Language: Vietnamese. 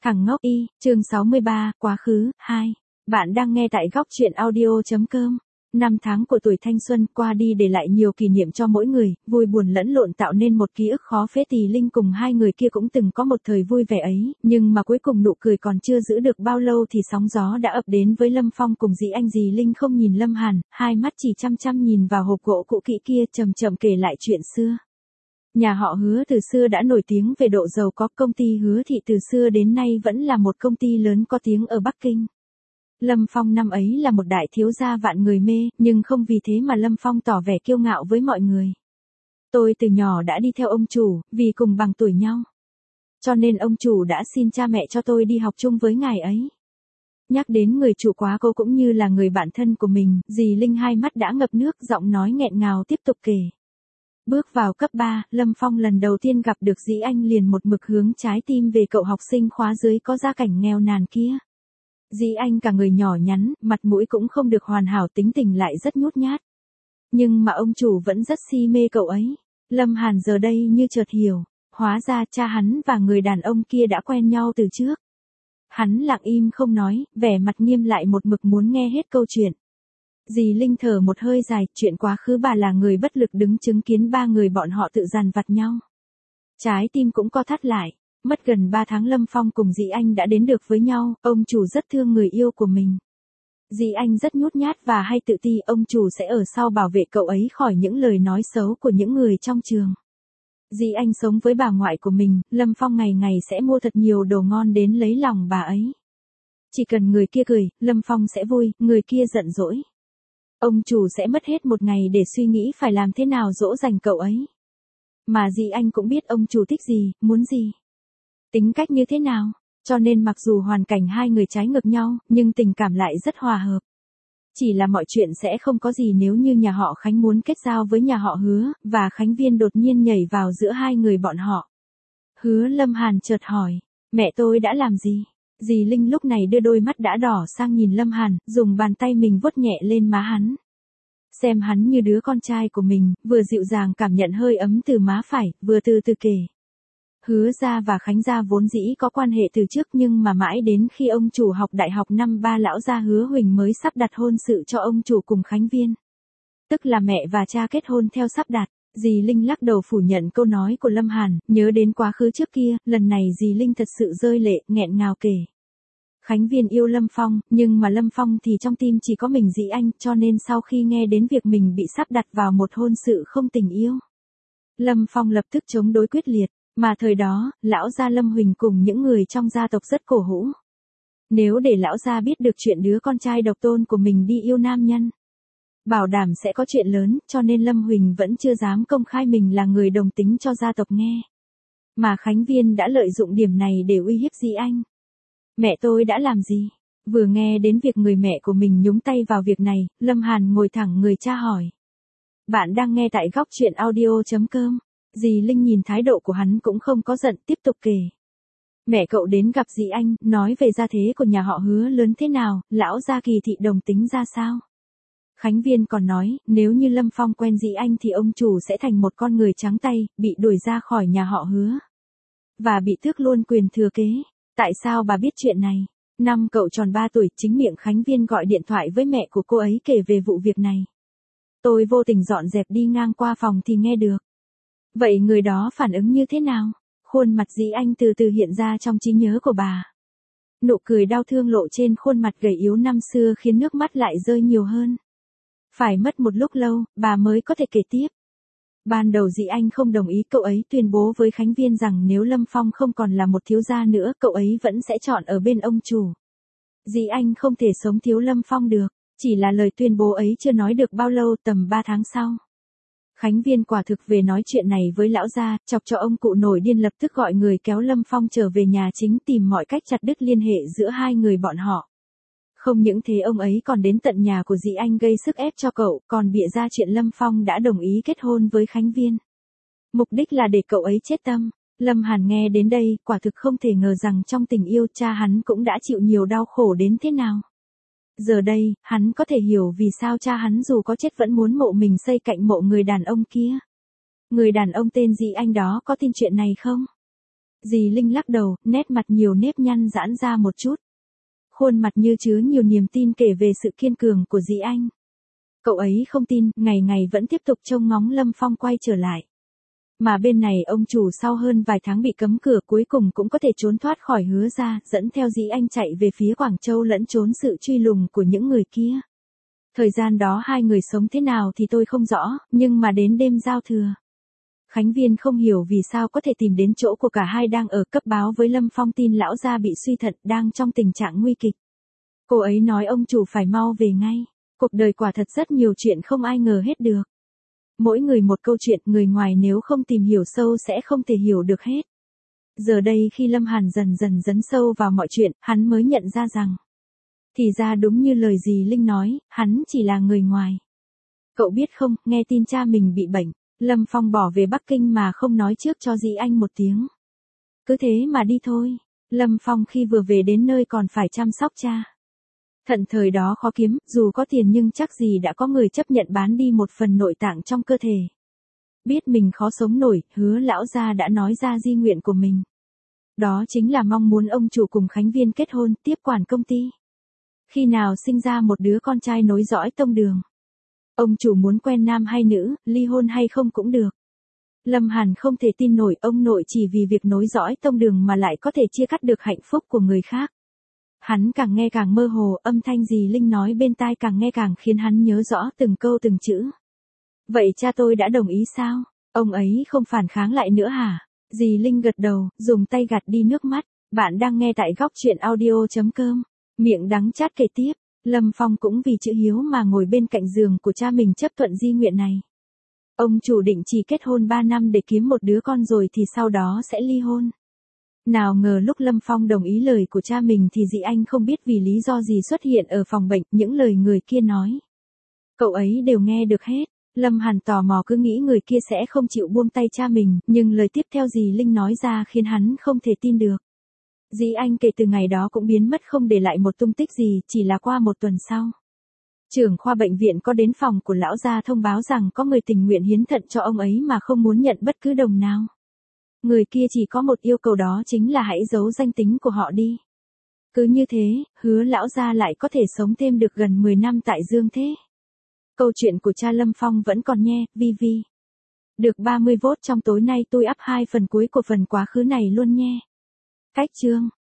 Thằng ngốc y, chương 63, quá khứ, 2. Bạn đang nghe tại góc truyện audio.com. Năm tháng của tuổi thanh xuân qua đi để lại nhiều kỷ niệm cho mỗi người, vui buồn lẫn lộn tạo nên một ký ức khó phế. Tì Linh cùng hai người kia cũng từng có một thời vui vẻ ấy, nhưng mà cuối cùng nụ cười còn chưa giữ được bao lâu thì sóng gió đã ập đến với Lâm Phong cùng Dĩ Anh. Dì Linh không nhìn Lâm Hàn, hai mắt chỉ chăm chăm nhìn vào hộp gỗ cũ kỹ kia, chậm chậm kể lại chuyện xưa. Nhà họ Hứa từ xưa đã nổi tiếng về độ giàu có, công ty Hứa Thị từ xưa đến nay vẫn là một công ty lớn có tiếng ở Bắc Kinh. Lâm Phong năm ấy là một đại thiếu gia vạn người mê, nhưng không vì thế mà Lâm Phong tỏ vẻ kiêu ngạo với mọi người. Tôi từ nhỏ đã đi theo ông chủ, vì cùng bằng tuổi nhau. Cho nên ông chủ đã xin cha mẹ cho tôi đi học chung với ngài ấy. Nhắc đến người chủ quá cố cũng như là người bạn thân của mình, dì Linh hai mắt đã ngập nước, giọng nói nghẹn ngào tiếp tục kể. Bước vào cấp 3, Lâm Phong lần đầu tiên gặp được Dĩ Anh liền một mực hướng trái tim về cậu học sinh khóa dưới có gia cảnh nghèo nàn kia. Dĩ Anh cả người nhỏ nhắn, mặt mũi cũng không được hoàn hảo, tính tình lại rất nhút nhát. Nhưng mà ông chủ vẫn rất si mê cậu ấy. Lâm Hàn giờ đây như chợt hiểu, hóa ra cha hắn và người đàn ông kia đã quen nhau từ trước. Hắn lặng im không nói, vẻ mặt nghiêm lại một mực muốn nghe hết câu chuyện. Dì Linh thở một hơi dài, chuyện quá khứ bà là người bất lực đứng chứng kiến ba người bọn họ tự dằn vặt nhau. Trái tim cũng co thắt lại, mất gần 3 tháng Lâm Phong cùng Dĩ Anh đã đến được với nhau, ông chủ rất thương người yêu của mình. Dĩ Anh rất nhút nhát và hay tự ti, ông chủ sẽ ở sau bảo vệ cậu ấy khỏi những lời nói xấu của những người trong trường. Dĩ Anh sống với bà ngoại của mình, Lâm Phong ngày ngày sẽ mua thật nhiều đồ ngon đến lấy lòng bà ấy. Chỉ cần người kia cười, Lâm Phong sẽ vui, người kia giận dỗi. Ông chủ sẽ mất hết một ngày để suy nghĩ phải làm thế nào dỗ dành cậu ấy. Mà Dĩ Anh cũng biết ông chủ thích gì, muốn gì, tính cách như thế nào, cho nên mặc dù hoàn cảnh hai người trái ngược nhau, nhưng tình cảm lại rất hòa hợp. Chỉ là mọi chuyện sẽ không có gì nếu như nhà họ Khánh muốn kết giao với nhà họ Hứa, và Khánh Viên đột nhiên nhảy vào giữa hai người bọn họ. Hứa Lâm Hàn chợt hỏi, mẹ tôi đã làm gì? Dì Linh lúc này đưa đôi mắt đã đỏ sang nhìn Lâm Hàn, dùng bàn tay mình vuốt nhẹ lên má hắn. Xem hắn như đứa con trai của mình, vừa dịu dàng cảm nhận hơi ấm từ má phải, vừa từ từ kể. Hứa gia và Khánh gia vốn dĩ có quan hệ từ trước, nhưng mà mãi đến khi ông chủ học đại học năm 3 lão gia Hứa Huỳnh mới sắp đặt hôn sự cho ông chủ cùng Khánh Viên. Tức là mẹ và cha kết hôn theo sắp đặt. Dì Linh lắc đầu phủ nhận câu nói của Lâm Hàn, nhớ đến quá khứ trước kia, lần này dì Linh thật sự rơi lệ, nghẹn ngào kể. Khánh Viên yêu Lâm Phong, nhưng mà Lâm Phong thì trong tim chỉ có mình Dĩ Anh, cho nên sau khi nghe đến việc mình bị sắp đặt vào một hôn sự không tình yêu, Lâm Phong lập tức chống đối quyết liệt, mà thời đó, lão gia Lâm Huỳnh cùng những người trong gia tộc rất cổ hủ. Nếu để lão gia biết được chuyện đứa con trai độc tôn của mình đi yêu nam nhân, bảo đảm sẽ có chuyện lớn, cho nên Lâm Huỳnh vẫn chưa dám công khai mình là người đồng tính cho gia tộc nghe. Mà Khánh Viên đã lợi dụng điểm này để uy hiếp Dĩ Anh. Mẹ tôi đã làm gì? Vừa nghe đến việc người mẹ của mình nhúng tay vào việc này, Lâm Hàn ngồi thẳng người cha hỏi. Bạn đang nghe tại góc truyện audio.com. Dì Linh nhìn thái độ của hắn cũng không có giận, tiếp tục kể. Mẹ cậu đến gặp Dĩ Anh, nói về gia thế của nhà họ Hứa lớn thế nào, lão gia Kỳ thị đồng tính ra sao. Khánh Viên còn nói, nếu như Lâm Phong quen Dĩ Anh thì ông chủ sẽ thành một con người trắng tay, bị đuổi ra khỏi nhà họ Hứa. Và bị tước luôn quyền thừa kế. Tại sao bà biết chuyện này? Năm cậu tròn 3 tuổi, chính miệng Khánh Viên gọi điện thoại với mẹ của cô ấy kể về vụ việc này. Tôi vô tình dọn dẹp đi ngang qua phòng thì nghe được. Vậy người đó phản ứng như thế nào? Khuôn mặt Dĩ Anh từ từ hiện ra trong trí nhớ của bà. Nụ cười đau thương lộ trên khuôn mặt gầy yếu năm xưa khiến nước mắt lại rơi nhiều hơn. Phải mất một lúc lâu, bà mới có thể kể tiếp. Ban đầu Dĩ Anh không đồng ý, cậu ấy tuyên bố với Khánh Viên rằng nếu Lâm Phong không còn là một thiếu gia nữa, cậu ấy vẫn sẽ chọn ở bên ông chủ. Dĩ Anh không thể sống thiếu Lâm Phong được, chỉ là lời tuyên bố ấy chưa nói được bao lâu, tầm 3 tháng sau. Khánh Viên quả thực về nói chuyện này với lão gia, chọc cho ông cụ nổi điên, lập tức gọi người kéo Lâm Phong trở về nhà chính, tìm mọi cách chặt đứt liên hệ giữa hai người bọn họ. Không những thế, ông ấy còn đến tận nhà của Dĩ Anh gây sức ép cho cậu, còn bịa ra chuyện Lâm Phong đã đồng ý kết hôn với Khánh Viên. Mục đích là để cậu ấy chết tâm. Lâm Hàn nghe đến đây, quả thực không thể ngờ rằng trong tình yêu cha hắn cũng đã chịu nhiều đau khổ đến thế nào. Giờ đây, hắn có thể hiểu vì sao cha hắn dù có chết vẫn muốn mộ mình xây cạnh mộ người đàn ông kia. Người đàn ông tên Dĩ Anh đó có tin chuyện này không? Dì Linh lắc đầu, nét mặt nhiều nếp nhăn giãn ra một chút. Khuôn mặt như chứa nhiều niềm tin kể về sự kiên cường của dì anh. Cậu ấy không tin, ngày ngày vẫn tiếp tục trông ngóng Lâm Phong quay trở lại. Mà bên này ông chủ sau hơn vài tháng bị cấm cửa cuối cùng cũng có thể trốn thoát khỏi Hứa gia, dẫn theo dì anh chạy về phía Quảng Châu lẫn trốn sự truy lùng của những người kia. Thời gian đó hai người sống thế nào thì tôi không rõ, nhưng mà đến đêm giao thừa. Khánh Viên không hiểu vì sao có thể tìm đến chỗ của cả hai đang ở, cấp báo với Lâm Phong tin lão gia bị suy thận, đang trong tình trạng nguy kịch. Cô ấy nói ông chủ phải mau về ngay. Cuộc đời quả thật rất nhiều chuyện không ai ngờ hết được. Mỗi người một câu chuyện, người ngoài nếu không tìm hiểu sâu sẽ không thể hiểu được hết. Giờ đây khi Lâm Hàn dần dần dấn sâu vào mọi chuyện, hắn mới nhận ra rằng. Thì ra đúng như lời dì Linh nói, hắn chỉ là người ngoài. Cậu biết không, nghe tin cha mình bị bệnh, Lâm Phong bỏ về Bắc Kinh mà không nói trước cho dì anh một tiếng. Cứ thế mà đi thôi. Lâm Phong khi vừa về đến nơi còn phải chăm sóc cha. Thận thời đó khó kiếm, dù có tiền nhưng chắc gì đã có người chấp nhận bán đi một phần nội tạng trong cơ thể. Biết mình khó sống nổi, Hứa lão gia đã nói ra di nguyện của mình. Đó chính là mong muốn ông chủ cùng Khánh Viên kết hôn, tiếp quản công ty. Khi nào sinh ra một đứa con trai nối dõi tông đường. Ông chủ muốn quen nam hay nữ, ly hôn hay không cũng được. Lâm Hàn không thể tin nổi ông nội chỉ vì việc nối dõi tông đường mà lại có thể chia cắt được hạnh phúc của người khác. Hắn càng nghe càng mơ hồ, âm thanh dì Linh nói bên tai càng nghe càng khiến hắn nhớ rõ từng câu từng chữ. Vậy cha tôi đã đồng ý sao? Ông ấy không phản kháng lại nữa hả? Dì Linh gật đầu, dùng tay gạt đi nước mắt. Bạn đang nghe tại góc truyện audio.com. Miệng đắng chát kể tiếp. Lâm Phong cũng vì chữ hiếu mà ngồi bên cạnh giường của cha mình chấp thuận di nguyện này. Ông chủ định chỉ kết hôn 3 năm để kiếm một đứa con rồi thì sau đó sẽ ly hôn. Nào ngờ lúc Lâm Phong đồng ý lời của cha mình thì dì anh không biết vì lý do gì xuất hiện ở phòng bệnh, những lời người kia nói. Cậu ấy đều nghe được hết. Lâm Hàn tò mò cứ nghĩ người kia sẽ không chịu buông tay cha mình, nhưng lời tiếp theo dì Linh nói ra khiến hắn không thể tin được. Dì anh kể từ ngày đó cũng biến mất không để lại một tung tích gì, chỉ là qua một tuần sau. Trưởng khoa bệnh viện có đến phòng của lão gia thông báo rằng có người tình nguyện hiến thận cho ông ấy mà không muốn nhận bất cứ đồng nào. Người kia chỉ có một yêu cầu, đó chính là hãy giấu danh tính của họ đi. Cứ như thế, Hứa lão gia lại có thể sống thêm được gần 10 năm tại Dương Thế. Câu chuyện của cha Lâm Phong vẫn còn nghe, VV. Được 30 vote trong tối nay, tôi up 2 phần cuối của phần quá khứ này luôn nhé. Cách chương